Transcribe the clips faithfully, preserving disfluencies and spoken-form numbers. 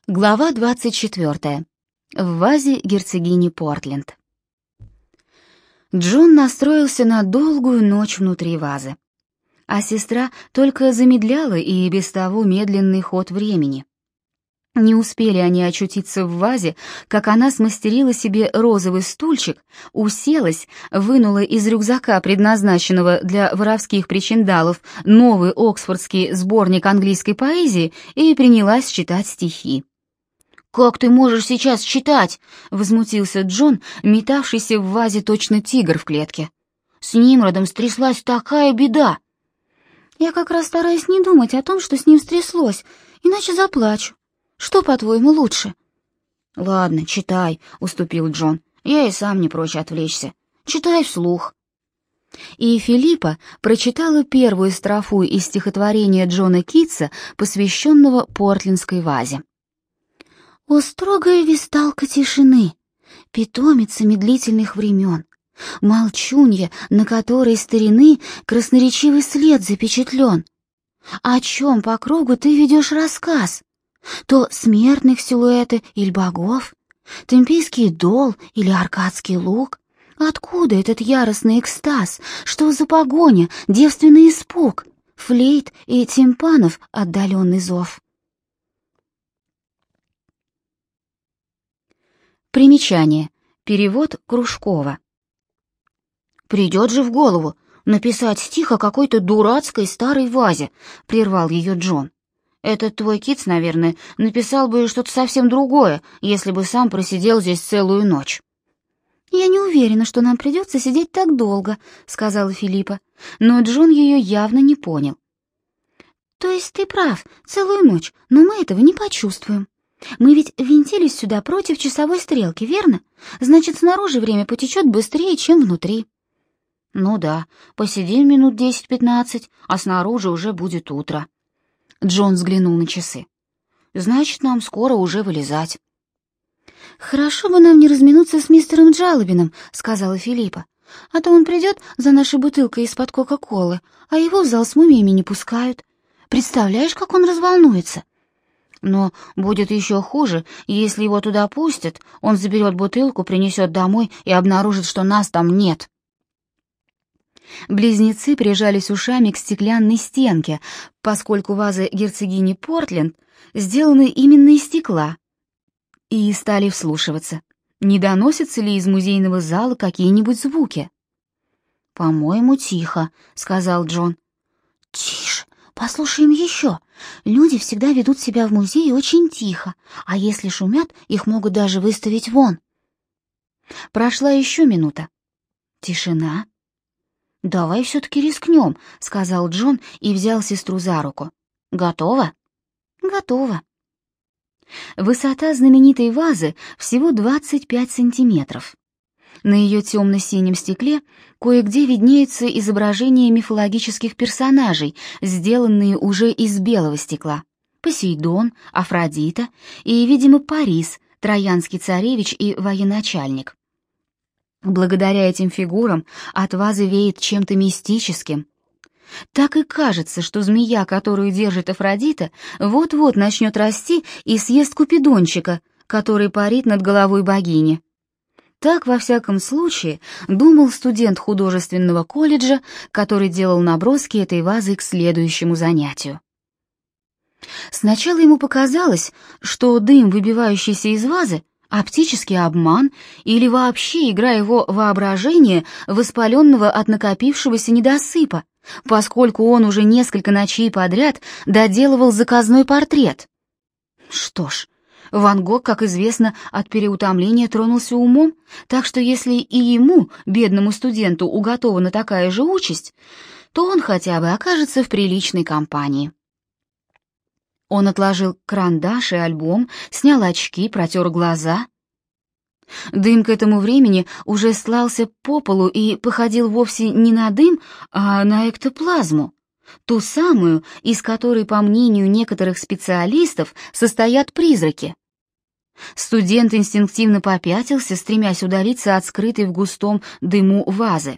Глава двадцать четвёртая. В вазе герцогини Портленд. Джон настроился на долгую ночь внутри вазы, а сестра только замедляла и без того медленный ход времени. Не успели они очутиться в вазе, как она смастерила себе розовый стульчик, уселась, вынула из рюкзака, предназначенного для воровских причиндалов, новый оксфордский сборник английской поэзии и принялась читать стихи. «Как ты можешь сейчас читать?» — возмутился Джон, метавшийся в вазе точно тигр в клетке. «С Нимродом стряслась такая беда!» «Я как раз стараюсь не думать о том, что с ним стряслось, иначе заплачу. Что, по-твоему, лучше?» «Ладно, читай», — уступил Джон. «Я и сам не прочь отвлечься. Читай вслух». И Филиппа прочитала первую строфу из стихотворения Джона Китса, посвященного портлендской вазе. «О, строгая висталка тишины, питомица медлительных времен, молчунья, на которой старины красноречивый след запечатлен. О чем по кругу ты ведешь рассказ? То смертных силуэты или богов, темпийский дол или аркадский луг? Откуда этот яростный экстаз? Что за погоня, девственный испуг, флейт и тимпанов отдаленный зов?» Примечание. Перевод Кружкова. «Придет же в голову написать стих о какой-то дурацкой старой вазе», — прервал ее Джон. «Этот твой Китс, наверное, написал бы что-то совсем другое, если бы сам просидел здесь целую ночь». «Я не уверена, что нам придется сидеть так долго», — сказала Филиппа, но Джон ее явно не понял. «То есть ты прав, целую ночь, но мы этого не почувствуем. Мы ведь винтились сюда против часовой стрелки, верно? Значит, снаружи время потечет быстрее, чем внутри». «Ну да, посидим минут десять-пятнадцать, а снаружи уже будет утро». Джон взглянул на часы. «Значит, нам скоро уже вылезать». «Хорошо бы нам не разминуться с мистером Джалобином», — сказала Филиппа. «А то он придет за нашей бутылкой из-под Кока-Колы, а его в зал с мумиями не пускают. Представляешь, как он разволнуется?» «Но будет еще хуже, если его туда пустят, он заберет бутылку, принесет домой и обнаружит, что нас там нет». Близнецы прижались ушами к стеклянной стенке, поскольку ваза герцогини Портленд сделаны именно из стекла, и стали вслушиваться, не доносятся ли из музейного зала какие-нибудь звуки. «По-моему, тихо», — сказал Джон. «Тише, послушаем еще. Люди всегда ведут себя в музее очень тихо, а если шумят, их могут даже выставить вон». Прошла еще минута. Тишина. «Давай все-таки рискнем», — сказал Джон и взял сестру за руку. «Готово?» «Готово». Высота знаменитой вазы всего двадцать пять сантиметров. На ее темно-синем стекле кое-где виднеются изображения мифологических персонажей, сделанные уже из белого стекла. Посейдон, Афродита и, видимо, Парис, троянский царевич и военачальник. Благодаря этим фигурам от вазы веет чем-то мистическим. Так и кажется, что змея, которую держит Афродита, вот-вот начнет расти и съест Купидончика, который парит над головой богини. Так, во всяком случае, думал студент художественного колледжа, который делал наброски этой вазы к следующему занятию. Сначала ему показалось, что дым, выбивающийся из вазы, оптический обман или вообще игра его воображения, воспаленного от накопившегося недосыпа, поскольку он уже несколько ночей подряд доделывал заказной портрет. Что ж, Ван Гог, как известно, от переутомления тронулся умом, так что если и ему, бедному студенту, уготована такая же участь, то он хотя бы окажется в приличной компании. Он отложил карандаш и альбом, снял очки, протер глаза. Дым к этому времени уже слался по полу и походил вовсе не на дым, а на эктоплазму, ту самую, из которой, по мнению некоторых специалистов, состоят призраки. Студент инстинктивно попятился, стремясь удалиться от скрытой в густом дыму вазы.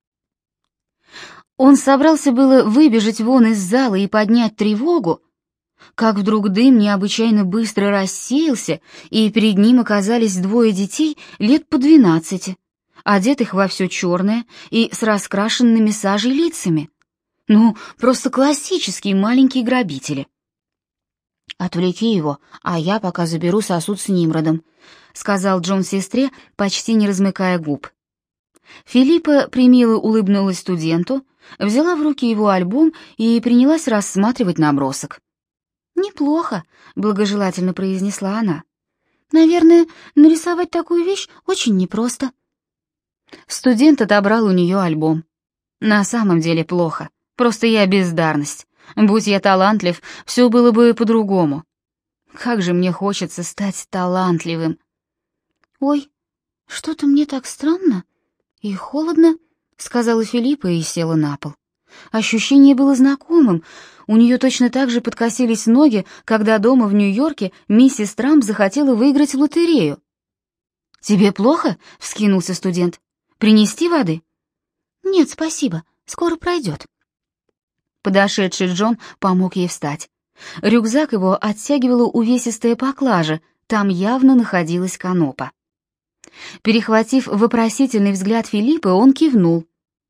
Он собрался было выбежать вон из зала и поднять тревогу, как вдруг дым необычайно быстро рассеялся, и перед ним оказались двое детей лет по двенадцати, одетых во все черное и с раскрашенными сажей лицами. Ну, просто классические маленькие грабители. «Отвлеки его, а я пока заберу сосуд с Нимродом», — сказал Джон сестре, почти не размыкая губ. Филиппа примило улыбнулась студенту, взяла в руки его альбом и принялась рассматривать набросок. «Неплохо», — благожелательно произнесла она. «Наверное, нарисовать такую вещь очень непросто». Студент отобрал у нее альбом. «На самом деле плохо, просто я бездарность. Будь я талантлив, все было бы по-другому. Как же мне хочется стать талантливым». «Ой, что-то мне так странно и холодно», — сказала Филиппа и села на пол. Ощущение было знакомым. У нее точно так же подкосились ноги, когда дома в Нью-Йорке миссис Трамп захотела выиграть в лотерею. «Тебе плохо?» — вскинулся студент. «Принести воды?» «Нет, спасибо, скоро пройдет». Подошедший Джон помог ей встать. Рюкзак его оттягивала увесистая поклажа, там явно находилась канопа. Перехватив вопросительный взгляд Филиппы, он кивнул.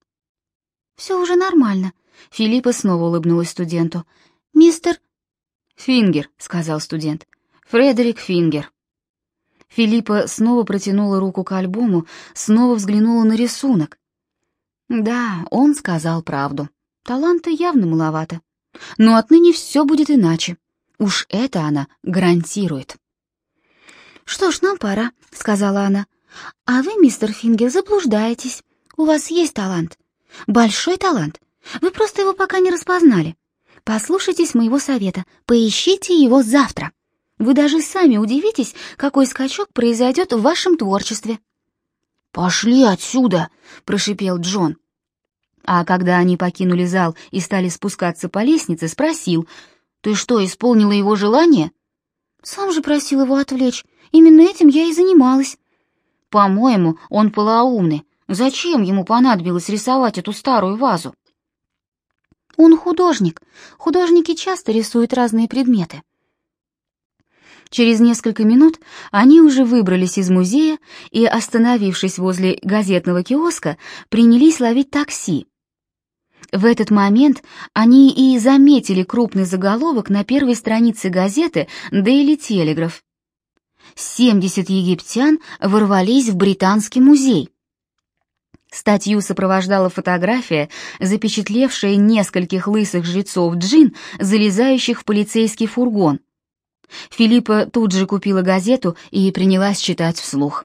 «Все уже нормально», — Филиппа снова улыбнулась студенту. «Мистер...» «Фингер», — сказал студент. «Фредерик Фингер». Филиппа снова протянула руку к альбому, снова взглянула на рисунок. Да, он сказал правду. Таланта явно маловато. Но отныне все будет иначе. Уж это она гарантирует. «Что ж, нам пора», — сказала она. «А вы, мистер Фингер, заблуждаетесь. У вас есть талант. Большой талант. Вы просто его пока не распознали. Послушайтесь моего совета, поищите его завтра. Вы даже сами удивитесь, какой скачок произойдет в вашем творчестве». «Пошли отсюда», — прошипел Джон. А когда они покинули зал и стали спускаться по лестнице, спросил: «Ты что, исполнила его желание?» «Сам же просил его отвлечь. Именно этим я и занималась». «По-моему, он полоумный. Зачем ему понадобилось рисовать эту старую вазу?» «Он художник. Художники часто рисуют разные предметы». Через несколько минут они уже выбрались из музея и, остановившись возле газетного киоска, принялись ловить такси. В этот момент они и заметили крупный заголовок на первой странице газеты «Дейли Телеграф». семьдесят египтян ворвались в Британский музей. Статью сопровождала фотография, запечатлевшая нескольких лысых жрецов джин, залезающих в полицейский фургон. Филиппа тут же купила газету и принялась читать вслух.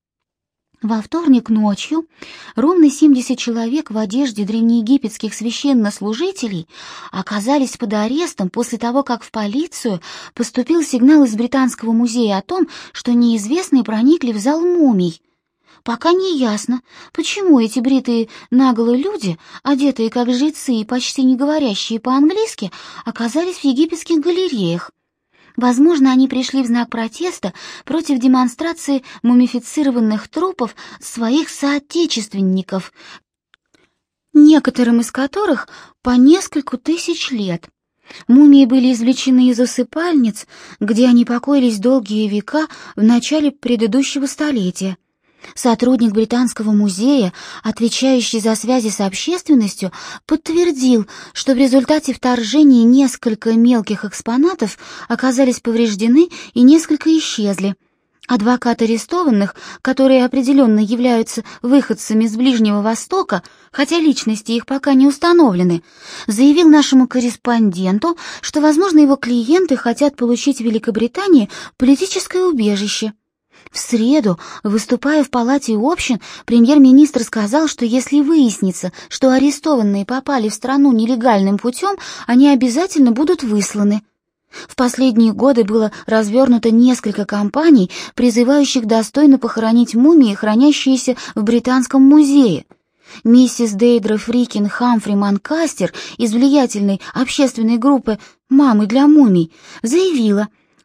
Во вторник ночью ровно семьдесят человек в одежде древнеегипетских священнослужителей оказались под арестом после того, как в полицию поступил сигнал из Британского музея о том, что неизвестные проникли в зал мумий. Пока не ясно, почему эти бритые наголо люди, одетые как жрецы и почти не говорящие по-английски, оказались в египетских галереях. Возможно, они пришли в знак протеста против демонстрации мумифицированных трупов своих соотечественников, некоторым из которых по нескольку тысяч лет. Мумии были извлечены из усыпальниц, где они покоились долгие века в начале предыдущего столетия. Сотрудник Британского музея, отвечающий за связи с общественностью, подтвердил, что в результате вторжения несколько мелких экспонатов оказались повреждены и несколько исчезли. Адвокат арестованных, которые определенно являются выходцами с Ближнего Востока, хотя личности их пока не установлены, заявил нашему корреспонденту, что, возможно, его клиенты хотят получить в Великобритании политическое убежище. В среду, выступая в Палате общин, премьер-министр сказал, что если выяснится, что арестованные попали в страну нелегальным путем, они обязательно будут высланы. В последние годы было развернуто несколько кампаний, призывающих достойно похоронить мумии, хранящиеся в Британском музее. Миссис Дейдра Фрикин Хамфри Манкастер из влиятельной общественной группы «Мамы для мумий» заявила,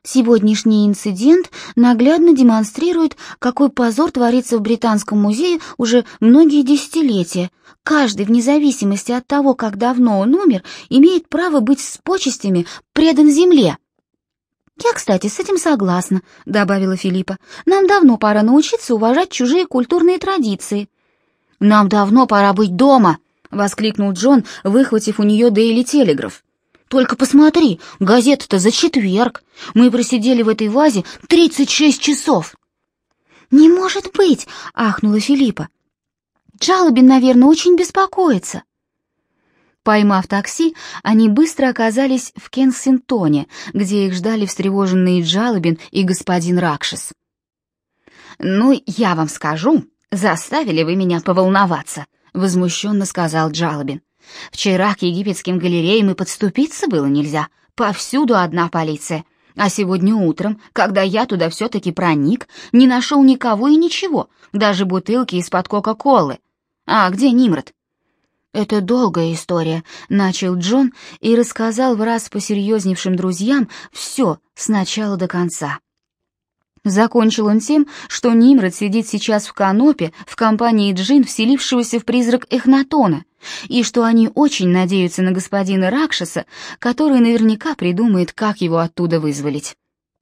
Сегодняшний инцидент наглядно демонстрирует, какой позор творится в Британском музее уже многие десятилетия. Каждый, вне зависимости от того, как давно он умер, имеет право быть с почестями предан земле. «Я, кстати, с этим согласна», — добавила Филиппа. «Нам давно пора научиться уважать чужие культурные традиции». «Нам давно пора быть дома», — воскликнул Джон, выхватив у нее Дейли Телеграф. «Только посмотри, газета-то за четверг. Мы просидели в этой вазе тридцать шесть часов». «Не может быть!» — ахнула Филиппа. «Джалобин, наверное, очень беспокоится». Поймав такси, они быстро оказались в Кенсингтоне, где их ждали встревоженные Джалобин и господин Ракшас. «Ну, я вам скажу, заставили вы меня поволноваться», — возмущенно сказал Джалобин. «Вчера к египетским галереям и подступиться было нельзя, повсюду одна полиция. А сегодня утром, когда я туда все-таки проник, не нашел никого и ничего, даже бутылки из-под Кока-Колы. А где Нимрод?» «Это долгая история», — начал Джон и рассказал враз посерьезневшим друзьям все с начала до конца. Закончил он тем, что Нимрод сидит сейчас в канопе в компании джинн, вселившегося в призрак Эхнатона, и что они очень надеются на господина Ракшаса, который наверняка придумает, как его оттуда вызволить.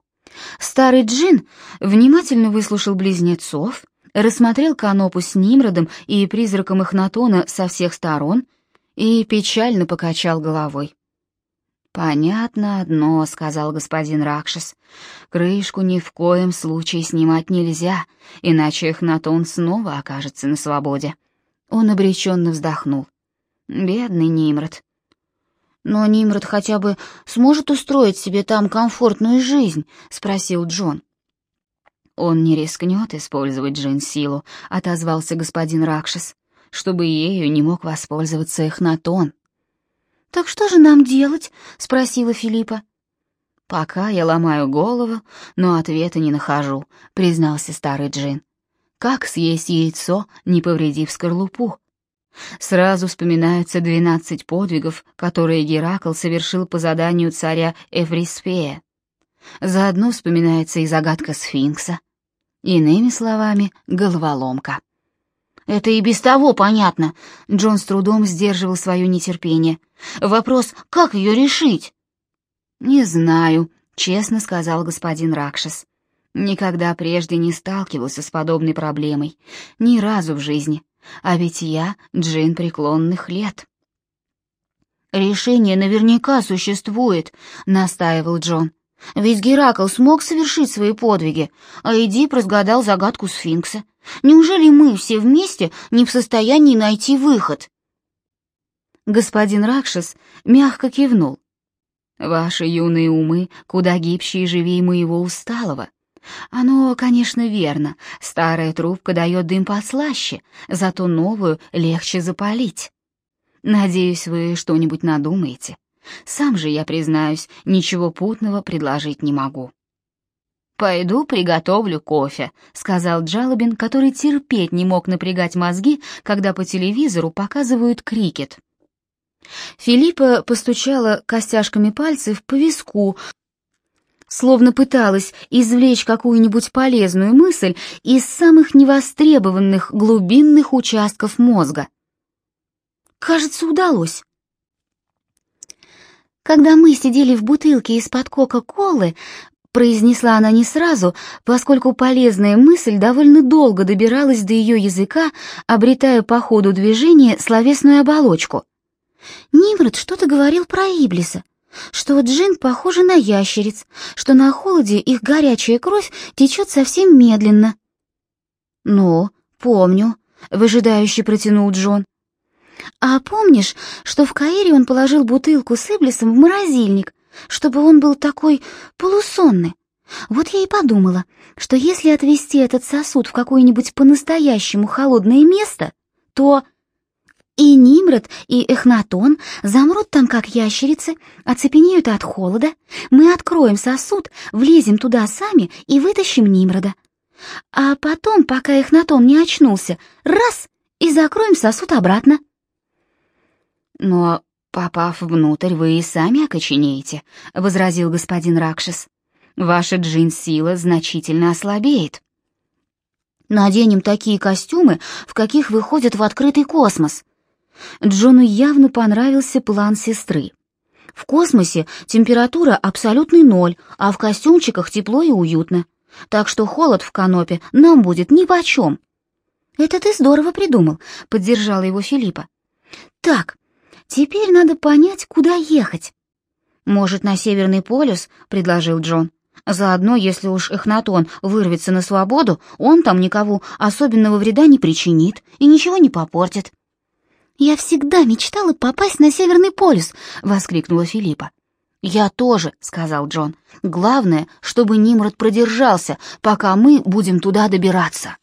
Старый джинн внимательно выслушал близнецов, рассмотрел канопу с Нимродом и призраком Эхнатона со всех сторон и печально покачал головой. «Понятно одно», — сказал господин Ракшас. «Крышку ни в коем случае снимать нельзя, иначе Эхнатон снова окажется на свободе». Он обреченно вздохнул. «Бедный Нимрод». «Но Нимрод хотя бы сможет устроить себе там комфортную жизнь?» — спросил Джон. «Он не рискнет использовать джин-силу», — отозвался господин Ракшас, «чтобы ею не мог воспользоваться Эхнатон». «Так что же нам делать?» — спросила Филиппа. «Пока я ломаю голову, но ответа не нахожу», — признался старый джин. «Как съесть яйцо, не повредив скорлупу?» Сразу вспоминаются двенадцать подвигов, которые Геракл совершил по заданию царя Эвриспея. Заодно вспоминается и загадка сфинкса. Иными словами, головоломка. «Это и без того понятно», — Джон с трудом сдерживал свое нетерпение. «Вопрос, как ее решить?» «Не знаю», — честно сказал господин Ракшас. «Никогда прежде не сталкивался с подобной проблемой, ни разу в жизни, а ведь я джин преклонных лет». «Решение наверняка существует», — настаивал Джон. «Ведь Геракл смог совершить свои подвиги, а Эдип разгадал загадку сфинкса. Неужели мы все вместе не в состоянии найти выход?» Господин Ракшас мягко кивнул. «Ваши юные умы куда гибче и живее моего усталого. Оно, конечно, верно, старая трубка дает дым послаще, зато новую легче запалить. Надеюсь, вы что-нибудь надумаете. Сам же, я признаюсь, ничего путного предложить не могу». «Пойду приготовлю кофе», — сказал Джалобин, который терпеть не мог напрягать мозги, когда по телевизору показывают крикет. Филиппа постучала костяшками пальцев по виску, словно пыталась извлечь какую-нибудь полезную мысль из самых невостребованных глубинных участков мозга. Кажется, удалось. «Когда мы сидели в бутылке из-под Кока-Колы», — произнесла она не сразу, поскольку полезная мысль довольно долго добиралась до ее языка, обретая по ходу движения словесную оболочку. «Нимрод что-то говорил про Иблиса, что джин похожи на ящериц, что на холоде их горячая кровь течет совсем медленно». «Ну, помню», — выжидающе протянул Джон. «А помнишь, что в Каире он положил бутылку с Иблисом в морозильник, чтобы он был такой полусонный? Вот я и подумала, что если отвезти этот сосуд в какое-нибудь по-настоящему холодное место, то и Нимрод, и Эхнатон замрут там, как ящерицы, оцепенеют от холода, мы откроем сосуд, влезем туда сами и вытащим Нимрода. А потом, пока Эхнатон не очнулся, раз — и закроем сосуд обратно». «Но, попав внутрь, вы и сами окоченеете», — возразил господин Ракшас. ваша джин-сила значительно ослабеет. Наденем такие костюмы, в каких выходят в открытый космос. Джону явно понравился план сестры. В космосе температура абсолютный ноль, а в костюмчиках тепло и уютно. Так что холод в канопе нам будет нипочем. «Это ты здорово придумал», — поддержала его Филиппа. «Так, теперь надо понять, куда ехать». «Может, на Северный полюс?» — предложил Джон. «Заодно, если уж Эхнатон вырвется на свободу, он там никого особенного вреда не причинит и ничего не попортит». «Я всегда мечтала попасть на Северный полюс!» — воскликнула Филиппа. «Я тоже», — сказал Джон. «Главное, чтобы Нимрод продержался, пока мы будем туда добираться».